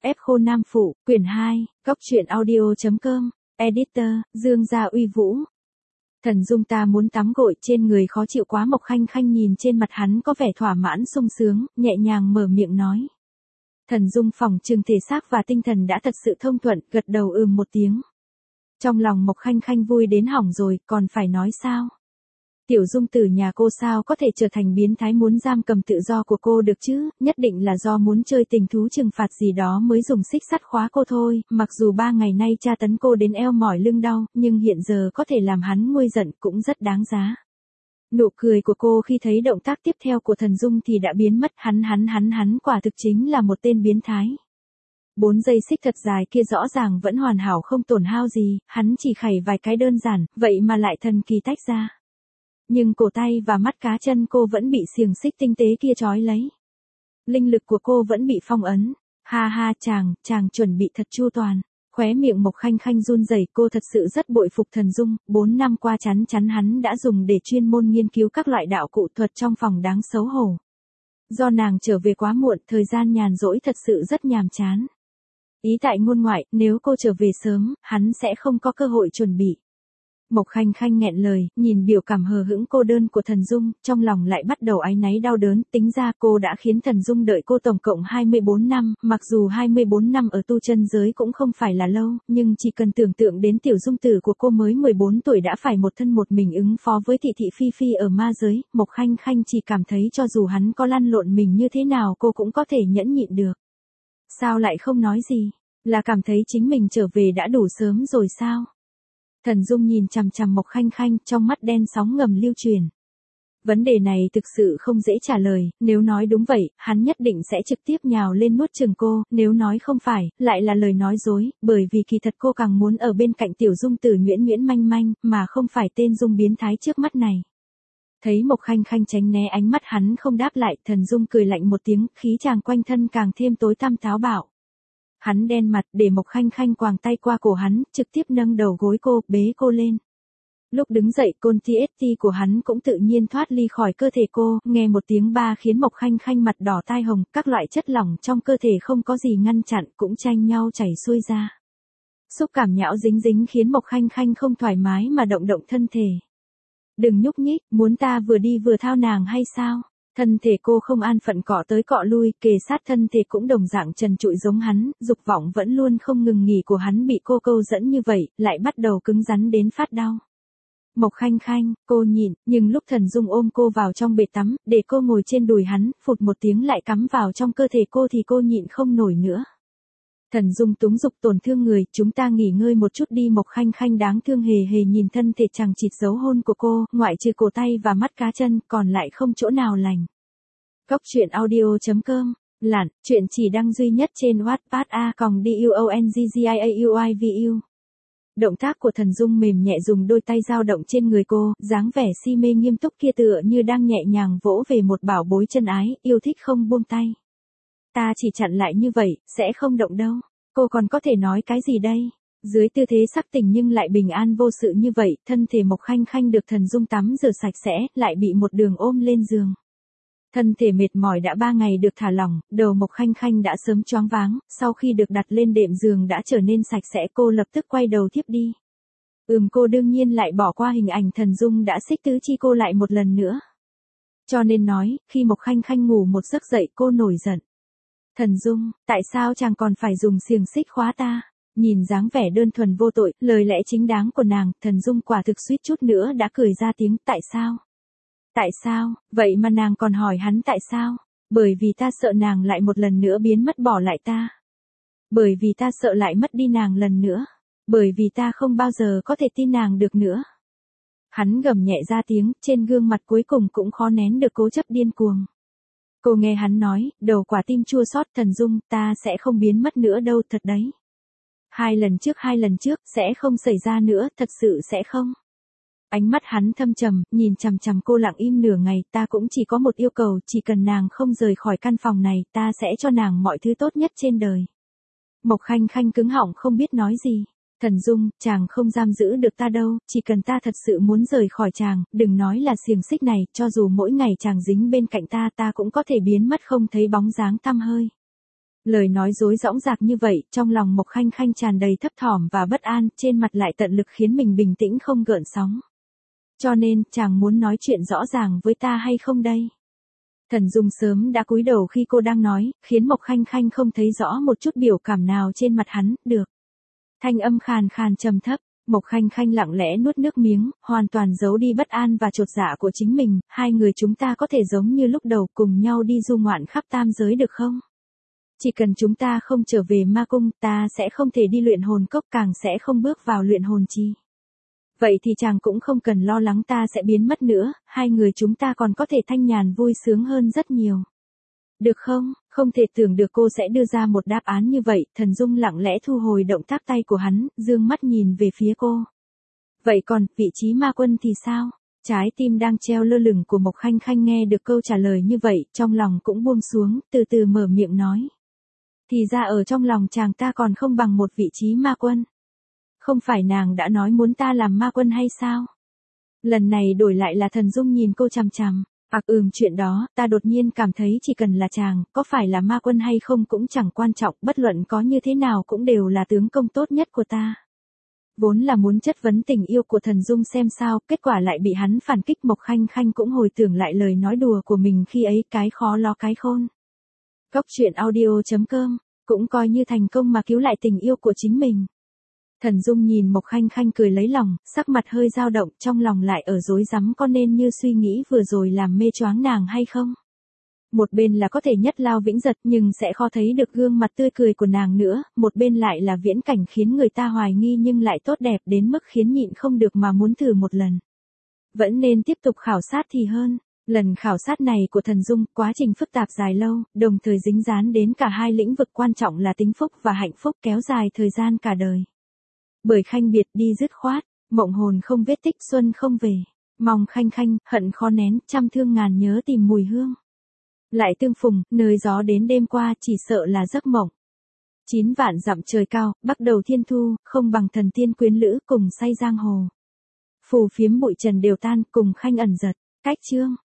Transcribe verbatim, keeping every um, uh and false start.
Ép khô nam phụ, quyển hai, góc truyện audio chấm com, editor, Dương Gia Uy Vũ. Thần Dung ta muốn tắm gội, trên người khó chịu quá. Mộc Khanh Khanh nhìn trên mặt hắn có vẻ thỏa mãn sung sướng, nhẹ nhàng mở miệng nói. Thần Dung phỏng chừng thể xác và tinh thần đã thật sự thông thuận, gật đầu ừm một tiếng. Trong lòng Mộc Khanh Khanh vui đến hỏng rồi, còn phải nói sao? Tiểu Dung tử nhà cô sao có thể trở thành biến thái muốn giam cầm tự do của cô được chứ, nhất định là do muốn chơi tình thú trừng phạt gì đó mới dùng xích sắt khóa cô thôi, mặc dù ba ngày nay tra tấn cô đến eo mỏi lưng đau, nhưng hiện giờ có thể làm hắn nguôi giận cũng rất đáng giá. Nụ cười của cô khi thấy động tác tiếp theo của Thần Dung thì đã biến mất, hắn hắn hắn hắn quả thực chính là một tên biến thái. Bốn dây xích thật dài kia rõ ràng vẫn hoàn hảo không tổn hao gì, hắn chỉ khẩy vài cái đơn giản, vậy mà lại thần kỳ tách ra. Nhưng cổ tay và mắt cá chân cô vẫn bị xiềng xích tinh tế kia trói lấy. Linh lực của cô vẫn bị phong ấn. Ha ha, chàng, chàng chuẩn bị thật chu toàn. Khóe miệng Mộc Khanh Khanh run rẩy, cô thật sự rất bội phục Thần Dung, bốn năm qua chắn chắn hắn đã dùng để chuyên môn nghiên cứu các loại đạo cụ thuật trong phòng đáng xấu hổ. Do nàng trở về quá muộn, thời gian nhàn rỗi thật sự rất nhàm chán. Ý tại ngôn ngoại, nếu cô trở về sớm, hắn sẽ không có cơ hội chuẩn bị. Mộc Khanh Khanh nghẹn lời, nhìn biểu cảm hờ hững cô đơn của Thần Dung, trong lòng lại bắt đầu áy náy đau đớn, tính ra cô đã khiến Thần Dung đợi cô tổng cộng hai mươi bốn năm, mặc dù hai mươi bốn năm ở tu chân giới cũng không phải là lâu, nhưng chỉ cần tưởng tượng đến tiểu dung tử của cô mới mười bốn tuổi đã phải một thân một mình ứng phó với thị thị phi phi ở ma giới, Mộc Khanh Khanh chỉ cảm thấy cho dù hắn có lăn lộn mình như thế nào cô cũng có thể nhẫn nhịn được. Sao lại không nói gì? Là cảm thấy chính mình trở về đã đủ sớm rồi sao? Thần Dung nhìn chằm chằm Mộc Khanh Khanh, trong mắt đen sóng ngầm lưu truyền. Vấn đề này thực sự không dễ trả lời, nếu nói đúng vậy, hắn nhất định sẽ trực tiếp nhào lên nuốt chửng cô, nếu nói không phải, lại là lời nói dối, bởi vì kỳ thật cô càng muốn ở bên cạnh tiểu Dung tử nhuyễn nhuyễn manh manh, mà không phải tên Dung biến thái trước mắt này. Thấy Mộc Khanh Khanh tránh né ánh mắt hắn không đáp lại, Thần Dung cười lạnh một tiếng, khí chàng quanh thân càng thêm tối tăm táo bạo. Hắn đen mặt, để Mộc Khanh Khanh quàng tay qua cổ hắn, trực tiếp nâng đầu gối cô, bế cô lên. Lúc đứng dậy, côn tê ét tê của hắn cũng tự nhiên thoát ly khỏi cơ thể cô, nghe một tiếng ba khiến Mộc Khanh Khanh mặt đỏ tai hồng, các loại chất lỏng trong cơ thể không có gì ngăn chặn, cũng tranh nhau chảy xuôi ra. Xúc cảm nhão dính dính khiến Mộc Khanh Khanh không thoải mái mà động động thân thể. Đừng nhúc nhích, muốn ta vừa đi vừa thao nàng hay sao? Thân thể cô không an phận cọ tới cọ lui, kề sát thân thể cũng đồng dạng trần trụi giống hắn, dục vọng vẫn luôn không ngừng nghỉ của hắn bị cô câu dẫn như vậy, lại bắt đầu cứng rắn đến phát đau. Mộc Khanh Khanh, cô nhịn, nhưng lúc Thần Dung ôm cô vào trong bể tắm, để cô ngồi trên đùi hắn, phụt một tiếng lại cắm vào trong cơ thể cô thì cô nhịn không nổi nữa. Thần Dung túng dục tổn thương người, chúng ta nghỉ ngơi một chút đi. Mộc Khanh Khanh đáng thương hề hề nhìn thân thể chằng chịt dấu hôn của cô, ngoại trừ cổ tay và mắt cá chân, còn lại không chỗ nào lành. Góc truyện audio chấm com, Lạn, chuyện chỉ đăng duy nhất trên Wattpad a còng duongjiauivu. Động tác của Thần Dung mềm nhẹ dùng đôi tay dao động trên người cô, dáng vẻ si mê nghiêm túc kia tựa như đang nhẹ nhàng vỗ về một bảo bối chân ái, yêu thích không buông tay. Ta chỉ chặn lại như vậy, sẽ không động đâu. Cô còn có thể nói cái gì đây? Dưới tư thế sắc tình nhưng lại bình an vô sự như vậy, thân thể Mộc Khanh Khanh được Thần Dung tắm rửa sạch sẽ, lại bị một đường ôm lên giường. Thân thể mệt mỏi đã ba ngày được thả lỏng, đầu Mộc Khanh Khanh đã sớm choáng váng, sau khi được đặt lên đệm giường đã trở nên sạch sẽ, cô lập tức quay đầu thiếp đi. Ừm, cô đương nhiên lại bỏ qua hình ảnh Thần Dung đã xích tứ chi cô lại một lần nữa. Cho nên nói, khi Mộc Khanh Khanh ngủ một giấc dậy cô nổi giận. Thần Dung, tại sao chàng còn phải dùng xiềng xích khóa ta? Nhìn dáng vẻ đơn thuần vô tội, lời lẽ chính đáng của nàng, Thần Dung quả thực suýt chút nữa đã cười ra tiếng, tại sao? Tại sao? Vậy mà nàng còn hỏi hắn tại sao? Bởi vì ta sợ nàng lại một lần nữa biến mất bỏ lại ta. Bởi vì ta sợ lại mất đi nàng lần nữa. Bởi vì ta không bao giờ có thể tin nàng được nữa. Hắn gầm nhẹ ra tiếng, trên gương mặt cuối cùng cũng khó nén được cố chấp điên cuồng. Cô nghe hắn nói, đầu quả tim chua xót. Thần Dung, ta sẽ không biến mất nữa đâu, thật đấy. Hai lần trước hai lần trước, sẽ không xảy ra nữa, thật sự sẽ không. Ánh mắt hắn thâm trầm, nhìn chằm chằm cô lặng im nửa ngày, ta cũng chỉ có một yêu cầu, chỉ cần nàng không rời khỏi căn phòng này, ta sẽ cho nàng mọi thứ tốt nhất trên đời. Mộc Khanh Khanh cứng họng không biết nói gì. Thần Dung, chàng không giam giữ được ta đâu, chỉ cần ta thật sự muốn rời khỏi chàng, đừng nói là xiềng xích này, cho dù mỗi ngày chàng dính bên cạnh ta ta cũng có thể biến mất không thấy bóng dáng tăm hơi. Lời nói dối dõng dạc như vậy, trong lòng Mộc Khanh Khanh tràn đầy thấp thỏm và bất an, trên mặt lại tận lực khiến mình bình tĩnh không gợn sóng. Cho nên, chàng muốn nói chuyện rõ ràng với ta hay không đây? Thần Dung sớm đã cúi đầu khi cô đang nói, khiến Mộc Khanh Khanh không thấy rõ một chút biểu cảm nào trên mặt hắn, được. Thanh âm khàn khàn trầm thấp, Mộc Khanh Khanh lặng lẽ nuốt nước miếng, hoàn toàn giấu đi bất an và chột dạ của chính mình, hai người chúng ta có thể giống như lúc đầu cùng nhau đi du ngoạn khắp tam giới được không? Chỉ cần chúng ta không trở về ma cung, ta sẽ không thể đi luyện hồn cốc, càng sẽ không bước vào luyện hồn chi. Vậy thì chàng cũng không cần lo lắng ta sẽ biến mất nữa, hai người chúng ta còn có thể thanh nhàn vui sướng hơn rất nhiều. Được không? Không thể tưởng được cô sẽ đưa ra một đáp án như vậy, Thần Dung lặng lẽ thu hồi động tác tay của hắn, dương mắt nhìn về phía cô. Vậy còn, vị trí ma quân thì sao? Trái tim đang treo lơ lửng của Mộc Khanh Khanh nghe được câu trả lời như vậy, trong lòng cũng buông xuống, từ từ mở miệng nói. Thì ra ở trong lòng chàng ta còn không bằng một vị trí ma quân. Không phải nàng đã nói muốn ta làm ma quân hay sao? Lần này đổi lại là Thần Dung nhìn cô chằm chằm. Ặc ừm chuyện đó, ta đột nhiên cảm thấy chỉ cần là chàng, có phải là ma quân hay không cũng chẳng quan trọng, bất luận có như thế nào cũng đều là tướng công tốt nhất của ta. Vốn là muốn chất vấn tình yêu của Thần Dung xem sao, kết quả lại bị hắn phản kích. Mộc Khanh Khanh cũng hồi tưởng lại lời nói đùa của mình khi ấy, cái khó lo cái khôn. Cóc truyện audio chấm com, cũng coi như thành công mà cứu lại tình yêu của chính mình. Thần Dung nhìn Mộc Khanh Khanh cười lấy lòng, sắc mặt hơi dao động, trong lòng lại ở rối rắm có nên như suy nghĩ vừa rồi làm mê choáng nàng hay không. Một bên là có thể nhất lao vĩnh giật nhưng sẽ khó thấy được gương mặt tươi cười của nàng nữa, một bên lại là viễn cảnh khiến người ta hoài nghi nhưng lại tốt đẹp đến mức khiến nhịn không được mà muốn thử một lần. Vẫn nên tiếp tục khảo sát thì hơn. Lần khảo sát này của Thần Dung, quá trình phức tạp dài lâu, đồng thời dính dán đến cả hai lĩnh vực quan trọng là tính phúc và hạnh phúc, kéo dài thời gian cả đời. Bởi khanh biệt đi dứt khoát, mộng hồn không vết tích, xuân không về. Mong Khanh Khanh, hận khó nén, trăm thương ngàn nhớ tìm mùi hương. Lại tương phùng, nơi gió đến đêm qua, chỉ sợ là giấc mộng. Chín vạn dặm trời cao, bắt đầu thiên thu, không bằng thần tiên quyến lữ, cùng say giang hồ. Phù phiếm bụi trần đều tan, cùng khanh ẩn giật. Cách chương.